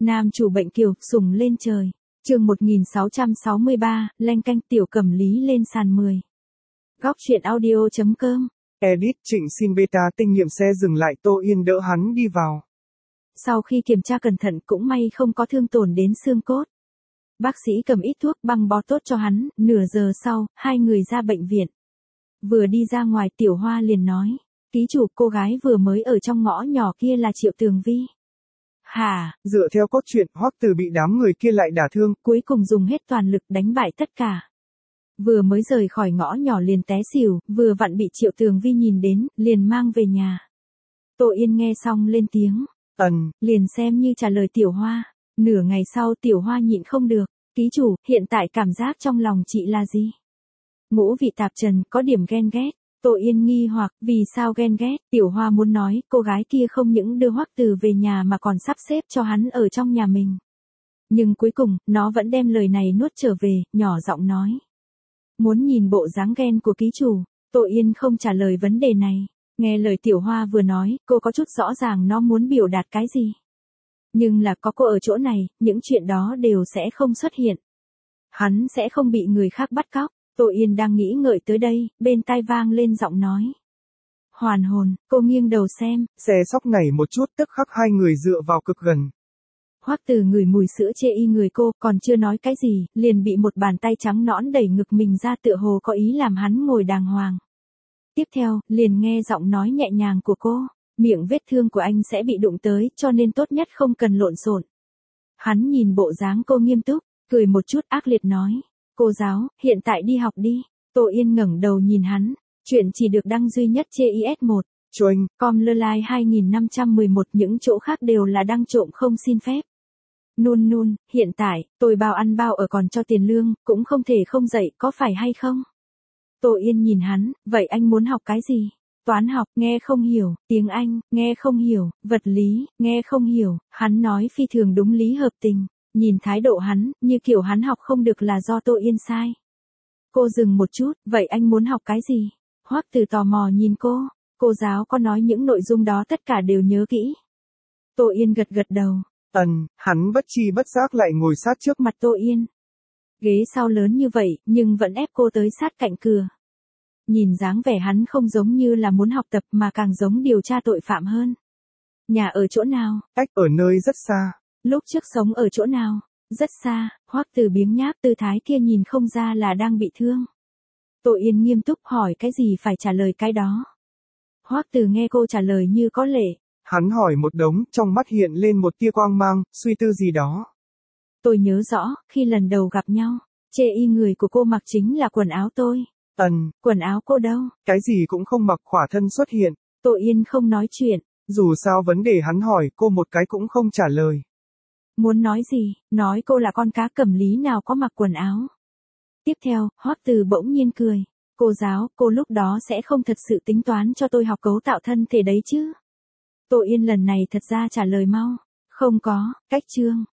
Nam chủ bệnh kiều, sùng lên trời. Chương 1663, lanh canh Tiểu Cẩm Lý lên sàn 10. Góc truyện audio.com. Edit Trịnh xin beta tinh nghiệm xe dừng lại, Tô Yên đỡ hắn đi vào. Sau khi kiểm tra cẩn thận cũng may không có thương tổn đến xương cốt. Bác sĩ cầm ít thuốc băng bó tốt cho hắn, nửa giờ sau, hai người ra bệnh viện. Vừa đi ra ngoài Tiểu Hoa liền nói, ký chủ cô gái vừa mới ở trong ngõ nhỏ kia là Triệu Tường Vi. Hả? Dựa theo cốt truyện, Hoắc Từ bị đám người kia lại đả thương, cuối cùng dùng hết toàn lực đánh bại tất cả. Vừa mới rời khỏi ngõ nhỏ liền té xỉu, vừa vặn bị Triệu Tường Vi nhìn đến, liền mang về nhà. Tô Yên nghe xong lên tiếng, liền xem như trả lời Tiểu Hoa. Nửa ngày sau Tiểu Hoa nhịn không được, ký chủ, hiện tại cảm giác trong lòng chị là gì? Ngũ vị tạp trần, có điểm ghen ghét. Tô Yên nghi hoặc, vì sao ghen ghét? Tiểu Hoa muốn nói, cô gái kia không những đưa Hoắc Từ về nhà mà còn sắp xếp cho hắn ở trong nhà mình. Nhưng cuối cùng, nó vẫn đem lời này nuốt trở về, nhỏ giọng nói. Muốn nhìn bộ dáng ghen của ký chủ, Tô Yên không trả lời vấn đề này. Nghe lời Tiểu Hoa vừa nói, cô có chút rõ ràng nó muốn biểu đạt cái gì. Nhưng là có cô ở chỗ này, những chuyện đó đều sẽ không xuất hiện. Hắn sẽ không bị người khác bắt cóc. Tô Yên đang nghĩ ngợi tới đây, bên tai vang lên giọng nói. Hoàn hồn, cô nghiêng đầu xem. Xe sóc nảy một chút, tức khắc hai người dựa vào cực gần. Hoắc Từ ngửi mùi sữa chê y người cô, còn chưa nói cái gì, liền bị một bàn tay trắng nõn đẩy ngực mình ra tựa hồ có ý làm hắn ngồi đàng hoàng. Tiếp theo, liền nghe giọng nói nhẹ nhàng của cô, miệng vết thương của anh sẽ bị đụng tới, cho nên tốt nhất không cần lộn xộn. Hắn nhìn bộ dáng cô nghiêm túc, cười một chút ác liệt nói. Cô giáo, hiện tại đi học đi. Tô Yên ngẩng đầu nhìn hắn. Chuyện chỉ được đăng duy nhất trên IS1. Choing. Com lơ lai 2511, những chỗ khác đều là đăng trộm không xin phép. Nun, hiện tại, tôi bao ăn bao ở còn cho tiền lương, cũng không thể không dạy, có phải hay không? Tô Yên nhìn hắn, vậy anh muốn học cái gì? Toán học, nghe không hiểu, tiếng Anh, nghe không hiểu, vật lý, nghe không hiểu, hắn nói phi thường đúng lý hợp tình. Nhìn thái độ hắn, như kiểu hắn học không được là do Tô Yên sai. Cô dừng một chút, vậy anh muốn học cái gì? Hoắc Từ tò mò nhìn cô giáo có nói những nội dung đó tất cả đều nhớ kỹ. Tô Yên gật đầu. Hắn bất chi bất giác lại ngồi sát trước mặt Tô Yên. Ghế sau lớn như vậy, nhưng vẫn ép cô tới sát cạnh cửa. Nhìn dáng vẻ hắn không giống như là muốn học tập mà càng giống điều tra tội phạm hơn. Nhà ở chỗ nào? Cách ở nơi rất xa. Lúc trước sống ở chỗ nào? Rất xa. Hoắc Từ biếng nhác tư thái kia nhìn không ra là đang bị thương. Tô Yên nghiêm túc hỏi cái gì phải trả lời cái đó. Hoắc Từ nghe cô trả lời như có lệ. Hắn hỏi một đống, trong mắt hiện lên một tia quang mang, suy tư gì đó. Tôi nhớ rõ, khi lần đầu gặp nhau, chê y người của cô mặc chính là quần áo tôi. Quần áo cô đâu? Cái gì cũng không mặc, khỏa thân xuất hiện. Tô Yên không nói chuyện. Dù sao vấn đề hắn hỏi, cô một cái cũng không trả lời. Muốn nói gì? Nói cô là con cá Cẩm Lý nào có mặc quần áo. Tiếp theo, Hoắc Từ bỗng nhiên cười. Cô giáo, cô lúc đó sẽ không thật sự tính toán cho tôi học cấu tạo thân thể đấy chứ? Tô Yên lần này thật ra trả lời mau. Không có, cách chương.